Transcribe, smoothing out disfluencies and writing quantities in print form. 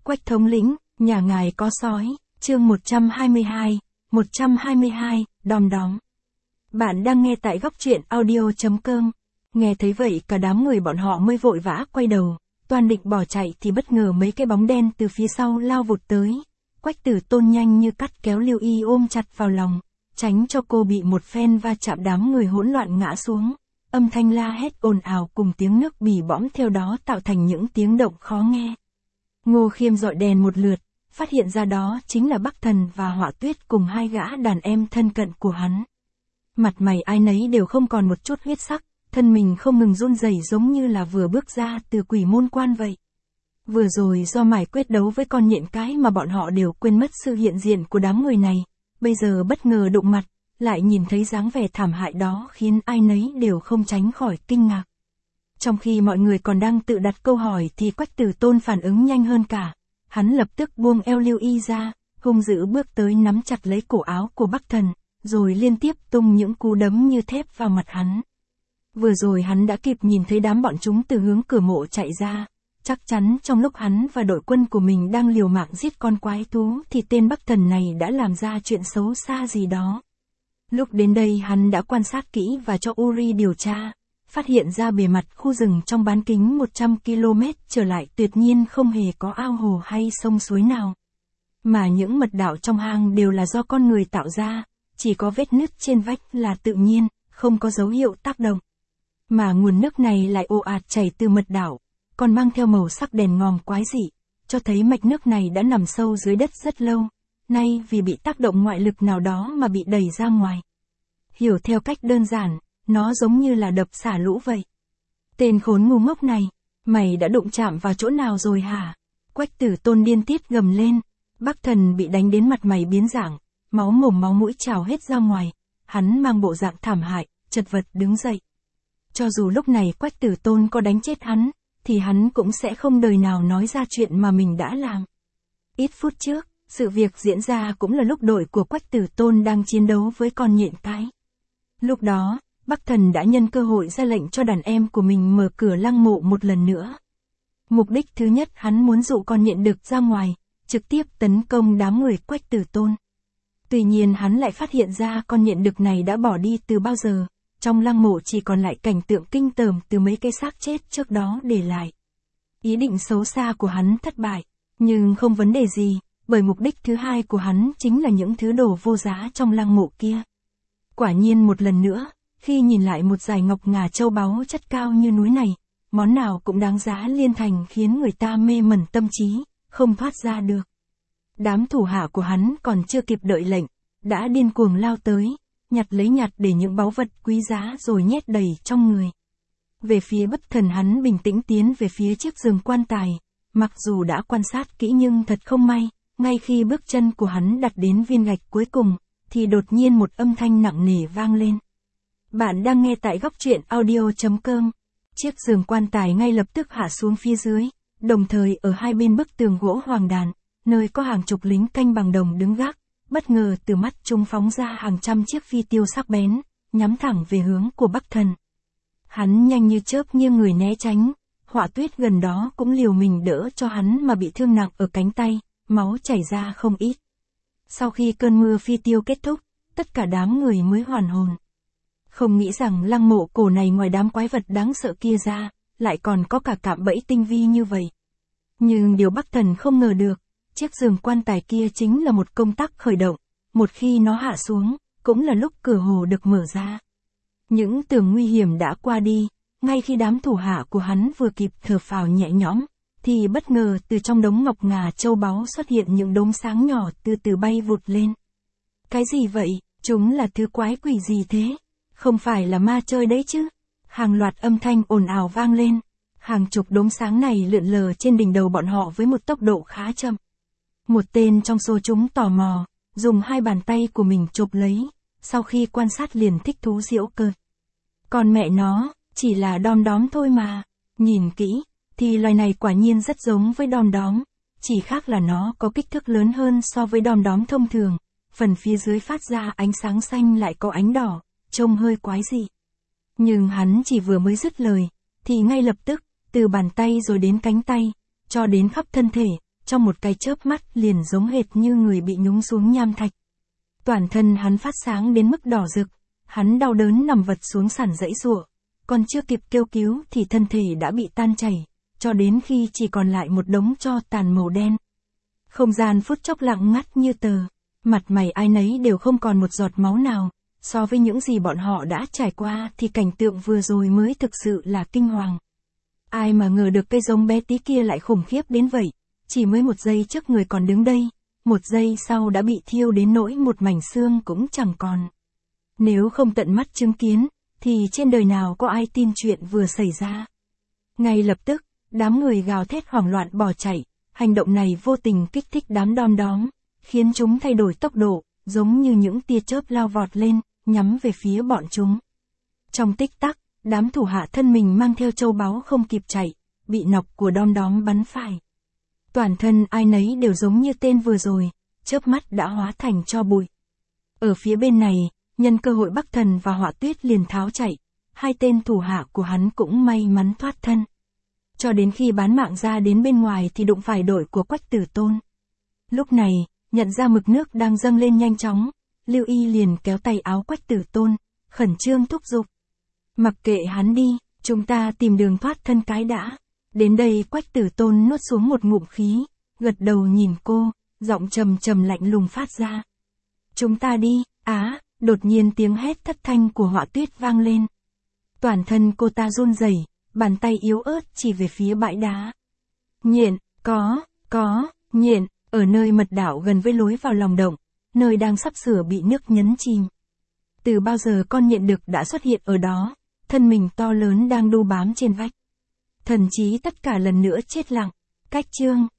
Quách thống lĩnh, nhà ngài có sói, chương 122, đom đóm. Bạn đang nghe tại góc truyện audio.com. Nghe thấy vậy cả đám người bọn họ mới vội vã quay đầu, toàn định bỏ chạy thì bất ngờ mấy cái bóng đen từ phía sau lao vụt tới. Quách Tử Tôn nhanh như cắt kéo Lưu Y ôm chặt vào lòng, tránh cho cô bị một phen va chạm, đám người hỗn loạn ngã xuống. Âm thanh la hét ồn ào cùng tiếng nước bì bõm theo đó tạo thành những tiếng động khó nghe. Ngô Khiêm dọi đèn một lượt, phát hiện ra đó chính là Bắc Thần và Họa Tuyết cùng hai gã đàn em thân cận của hắn. Mặt mày ai nấy đều không còn một chút huyết sắc, thân mình không ngừng run rẩy giống như là vừa bước ra từ quỷ môn quan vậy. Vừa rồi do mải quyết đấu với con nhện cái mà bọn họ đều quên mất sự hiện diện của đám người này, bây giờ bất ngờ đụng mặt, lại nhìn thấy dáng vẻ thảm hại đó khiến ai nấy đều không tránh khỏi kinh ngạc. Trong khi mọi người còn đang tự đặt câu hỏi thì Quách Tử Tôn phản ứng nhanh hơn cả. Hắn lập tức buông eo Lưu Y ra, hung dữ bước tới nắm chặt lấy cổ áo của Bắc Thần, rồi liên tiếp tung những cú đấm như thép vào mặt hắn. Vừa rồi hắn đã kịp nhìn thấy đám bọn chúng từ hướng cửa mộ chạy ra. Chắc chắn trong lúc hắn và đội quân của mình đang liều mạng giết con quái thú thì tên Bắc Thần này đã làm ra chuyện xấu xa gì đó. Lúc đến đây hắn đã quan sát kỹ và cho Uri điều tra, phát hiện ra bề mặt khu rừng trong bán kính 100 km trở lại tuyệt nhiên không hề có ao hồ hay sông suối nào. Mà những mật đạo trong hang đều là do con người tạo ra, chỉ có vết nứt trên vách là tự nhiên, không có dấu hiệu tác động. Mà nguồn nước này lại ồ ạt chảy từ mật đạo, còn mang theo màu sắc đèn ngòm quái dị, cho thấy mạch nước này đã nằm sâu dưới đất rất lâu, nay vì bị tác động ngoại lực nào đó mà bị đẩy ra ngoài. Hiểu theo cách đơn giản, nó giống như là đập xả lũ vậy. Tên khốn ngu ngốc này, mày đã đụng chạm vào chỗ nào rồi hả? Quách Tử Tôn điên tiết gầm lên. Bắc Thần bị đánh đến mặt mày biến dạng, máu mồm máu mũi trào hết ra ngoài. Hắn mang bộ dạng thảm hại, chật vật đứng dậy. Cho dù lúc này Quách Tử Tôn có đánh chết hắn, thì hắn cũng sẽ không đời nào nói ra chuyện mà mình đã làm. Ít phút trước, sự việc diễn ra cũng là lúc đội của Quách Tử Tôn đang chiến đấu với con nhện cái. Lúc đó, Bắc Thần đã nhân cơ hội ra lệnh cho đàn em của mình mở cửa lăng mộ một lần nữa. Mục đích thứ nhất hắn muốn dụ con nhện đực ra ngoài, trực tiếp tấn công đám người Quách Tử Tôn. Tuy nhiên hắn lại phát hiện ra con nhện đực này đã bỏ đi từ bao giờ, trong lăng mộ chỉ còn lại cảnh tượng kinh tởm từ mấy cái xác chết trước đó để lại. Ý định xấu xa của hắn thất bại, nhưng không vấn đề gì, bởi mục đích thứ hai của hắn chính là những thứ đồ vô giá trong lăng mộ kia. Quả nhiên một lần nữa, khi nhìn lại một dải ngọc ngà châu báu chất cao như núi này, món nào cũng đáng giá liên thành khiến người ta mê mẩn tâm trí, không thoát ra được. Đám thủ hạ của hắn còn chưa kịp đợi lệnh, đã điên cuồng lao tới, nhặt để những báu vật quý giá rồi nhét đầy trong người. Về phía Bắc Thần hắn bình tĩnh tiến về phía chiếc giường quan tài, mặc dù đã quan sát kỹ nhưng thật không may, ngay khi bước chân của hắn đặt đến viên gạch cuối cùng, thì đột nhiên một âm thanh nặng nề vang lên. Bạn đang nghe tại góc truyện audio.com. Chiếc giường quan tài ngay lập tức hạ xuống phía dưới, đồng thời ở hai bên bức tường gỗ hoàng đàn, nơi có hàng chục lính canh bằng đồng đứng gác, bất ngờ từ mắt chúng phóng ra hàng trăm chiếc phi tiêu sắc bén, nhắm thẳng về hướng của Bắc Thần. Hắn nhanh như chớp nghiêng người né tránh, Họa Tuyết gần đó cũng liều mình đỡ cho hắn mà bị thương nặng ở cánh tay, máu chảy ra không ít. Sau khi cơn mưa phi tiêu kết thúc, tất cả đám người mới hoàn hồn. Không nghĩ rằng lăng mộ cổ này ngoài đám quái vật đáng sợ kia ra, lại còn có cả cạm bẫy tinh vi như vậy. Nhưng điều Bắc Thần không ngờ được, chiếc giường quan tài kia chính là một công tắc khởi động, một khi nó hạ xuống, cũng là lúc cửa hồ được mở ra. Những tưởng nguy hiểm đã qua đi, ngay khi đám thủ hạ của hắn vừa kịp thở phào nhẹ nhõm, thì bất ngờ từ trong đống ngọc ngà châu báu xuất hiện những đốm sáng nhỏ từ từ bay vụt lên. Cái gì vậy? Chúng là thứ quái quỷ gì thế? Không phải là ma chơi đấy chứ? Hàng loạt âm thanh ồn ào vang lên. Hàng chục đốm sáng này lượn lờ trên đỉnh đầu bọn họ với một tốc độ khá chậm. Một tên trong số chúng tò mò, dùng hai bàn tay của mình chộp lấy, sau khi quan sát liền thích thú giễu cợt. Còn mẹ nó, chỉ là đom đóm thôi mà. Nhìn kỹ, thì loài này quả nhiên rất giống với đom đóm, chỉ khác là nó có kích thước lớn hơn so với đom đóm thông thường, phần phía dưới phát ra ánh sáng xanh lại có ánh đỏ, trông hơi quái dị. Nhưng hắn chỉ vừa mới dứt lời, thì ngay lập tức, từ bàn tay rồi đến cánh tay, cho đến khắp thân thể, trong một cái chớp mắt liền giống hệt như người bị nhúng xuống nham thạch. Toàn thân hắn phát sáng đến mức đỏ rực, hắn đau đớn nằm vật xuống sàn giãy giụa, còn chưa kịp kêu cứu thì thân thể đã bị tan chảy, cho đến khi chỉ còn lại một đống tro tàn màu đen. Không gian phút chốc lặng ngắt như tờ, mặt mày ai nấy đều không còn một giọt máu nào, so với những gì bọn họ đã trải qua thì cảnh tượng vừa rồi mới thực sự là kinh hoàng. Ai mà ngờ được cây giống bé tí kia lại khủng khiếp đến vậy, chỉ mới một giây trước người còn đứng đây, một giây sau đã bị thiêu đến nỗi một mảnh xương cũng chẳng còn. Nếu không tận mắt chứng kiến, thì trên đời nào có ai tin chuyện vừa xảy ra. Ngay lập tức, đám người gào thét hoảng loạn bỏ chạy, hành động này vô tình kích thích đám đom đóm, khiến chúng thay đổi tốc độ, giống như những tia chớp lao vọt lên, nhắm về phía bọn chúng. Trong tích tắc, đám thủ hạ thân mình mang theo châu báu không kịp chạy, bị nọc của đom đóm bắn phải. Toàn thân ai nấy đều giống như tên vừa rồi, chớp mắt đã hóa thành tro bụi. Ở phía bên này, nhân cơ hội Bắc Thần và Họa Tuyết liền tháo chạy, hai tên thủ hạ của hắn cũng may mắn thoát thân. Cho đến khi bán mạng ra đến bên ngoài thì đụng phải đội của Quách Tử Tôn. Lúc này, nhận ra mực nước đang dâng lên nhanh chóng, Lưu Y liền kéo tay áo Quách Tử Tôn, khẩn trương thúc giục. Mặc kệ hắn đi, chúng ta tìm đường thoát thân cái đã. Đến đây Quách Tử Tôn nuốt xuống một ngụm khí, gật đầu nhìn cô, giọng trầm trầm lạnh lùng phát ra. Chúng ta đi, đột nhiên tiếng hét thất thanh của Họa Tuyết vang lên. Toàn thân cô ta run rẩy, bàn tay yếu ớt chỉ về phía bãi đá. Nhện, nhện, ở nơi mật đảo gần với lối vào lòng động, nơi đang sắp sửa bị nước nhấn chìm. Từ bao giờ con nhện đực đã xuất hiện ở đó, thân mình to lớn đang đu bám trên vách. Thần trí tất cả lần nữa chết lặng, cách chương.